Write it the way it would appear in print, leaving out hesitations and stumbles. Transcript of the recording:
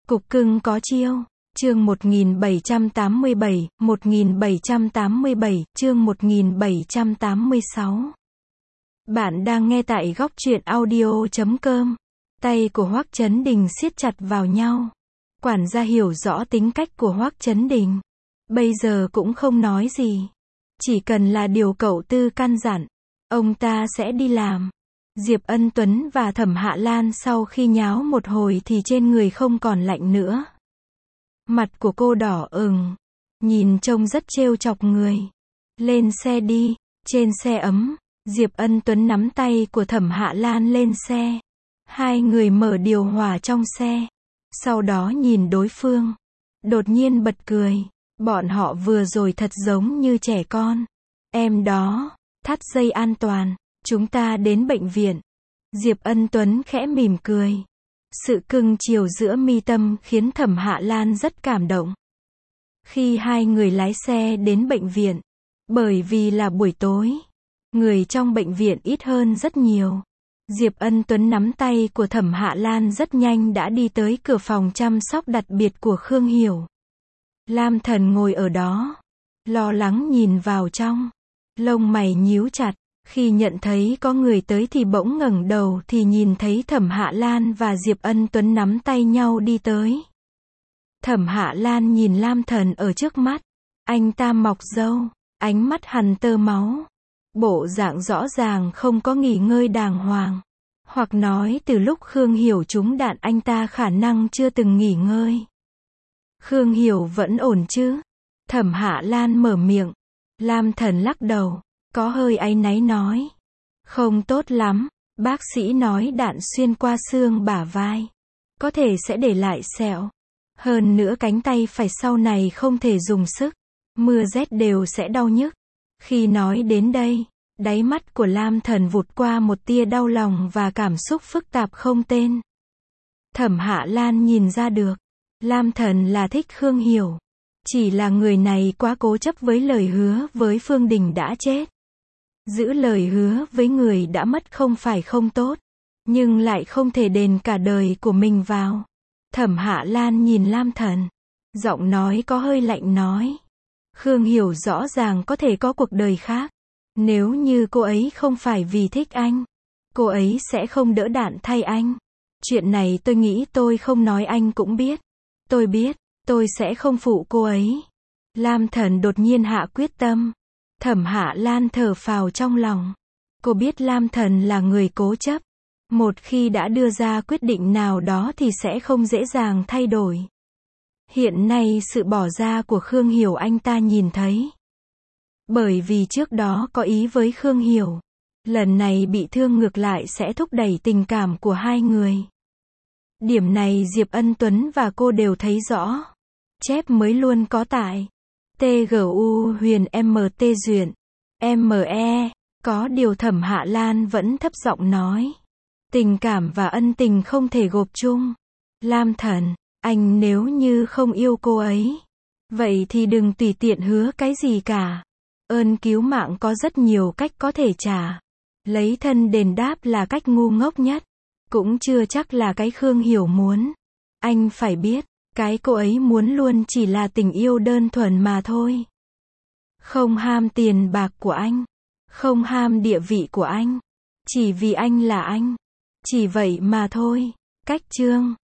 Cục cưng có chiêu. Chương 1787, chương 1786. Bạn đang nghe tại góc truyện audio.com. Tay của Hoắc Chấn Đình siết chặt vào nhau. Quản gia hiểu rõ tính cách của Hoắc Chấn Đình. Bây giờ cũng không nói gì. Chỉ cần là điều cậu Tư căn dặn, ông ta sẽ đi làm. Diệp Ân Tuấn và Thẩm Hạ Lan sau khi nháo một hồi thì trên người không còn lạnh nữa. Mặt của cô đỏ ửng, nhìn trông rất trêu chọc người. Lên xe đi. Trên xe ấm, Diệp Ân Tuấn nắm tay của Thẩm Hạ Lan lên xe. Hai người mở điều hòa trong xe. Sau đó nhìn đối phương. Đột nhiên bật cười. Bọn họ vừa rồi thật giống như trẻ con. Em đó, thắt dây an toàn. Chúng ta đến bệnh viện. Diệp Ân Tuấn khẽ mỉm cười. Sự cưng chiều giữa mi tâm khiến Thẩm Hạ Lan rất cảm động. Khi hai người lái xe đến bệnh viện, bởi vì là buổi tối, người trong bệnh viện ít hơn rất nhiều. Diệp Ân Tuấn nắm tay của Thẩm Hạ Lan rất nhanh đã đi tới cửa phòng chăm sóc đặc biệt của Khương Hiểu. Lam Thần ngồi ở đó, lo lắng nhìn vào trong, lông mày nhíu chặt. Khi nhận thấy có người tới thì bỗng ngẩng đầu thì nhìn thấy Thẩm Hạ Lan và Diệp Ân Tuấn nắm tay nhau đi tới. Thẩm Hạ Lan nhìn Lam Thần ở trước mắt. Anh ta mọc râu, ánh mắt hằn tơ máu. Bộ dạng rõ ràng không có nghỉ ngơi đàng hoàng. Hoặc nói từ lúc Khương Hiểu trúng đạn anh ta khả năng chưa từng nghỉ ngơi. Khương Hiểu vẫn ổn chứ? Thẩm Hạ Lan mở miệng. Lam Thần lắc đầu. Có hơi áy náy nói. Không tốt lắm, bác sĩ nói đạn xuyên qua xương bả vai. Có thể sẽ để lại sẹo. Hơn nữa cánh tay phải sau này không thể dùng sức. Mưa rét đều sẽ đau nhức. Khi nói đến đây, đáy mắt của Lam Thần vụt qua một tia đau lòng và cảm xúc phức tạp không tên. Thẩm Hạ Lan nhìn ra được. Lam Thần là thích Khương Hiểu. Chỉ là người này quá cố chấp với lời hứa với Phương Đình đã chết. Giữ lời hứa với người đã mất không phải không tốt, nhưng lại không thể đền cả đời của mình vào. Thẩm Hạ Lan nhìn Lam Thần, giọng nói có hơi lạnh nói. Khương Hiểu rõ ràng có thể có cuộc đời khác. Nếu như cô ấy không phải vì thích anh, cô ấy sẽ không đỡ đạn thay anh. Chuyện này tôi nghĩ tôi không nói anh cũng biết. Tôi biết, tôi sẽ không phụ cô ấy. Lam Thần đột nhiên hạ quyết tâm. Thẩm Hạ Lan thở phào trong lòng. Cô biết Lam Thần là người cố chấp. Một khi đã đưa ra quyết định nào đó thì sẽ không dễ dàng thay đổi. Hiện nay sự bỏ ra của Khương Hiểu anh ta nhìn thấy. Bởi vì trước đó có ý với Khương Hiểu. Lần này bị thương ngược lại sẽ thúc đẩy tình cảm của hai người. Điểm này Diệp Ân Tuấn và cô đều thấy rõ. Chép mới luôn có tại. TGU huyền MT duyện. ME. Có điều Thẩm Hạ Lan vẫn thấp giọng nói. Tình cảm và ân tình không thể gộp chung. Lam Thần, anh nếu như không yêu cô ấy, vậy thì đừng tùy tiện hứa cái gì cả. Ơn cứu mạng có rất nhiều cách có thể trả. Lấy thân đền đáp là cách ngu ngốc nhất. Cũng chưa chắc là cái Khương Hiểu muốn. Anh phải biết, cái cô ấy muốn luôn chỉ là tình yêu đơn thuần mà thôi. Không ham tiền bạc của anh. Không ham địa vị của anh. Chỉ vì anh là anh. Chỉ vậy mà thôi. Cách chương.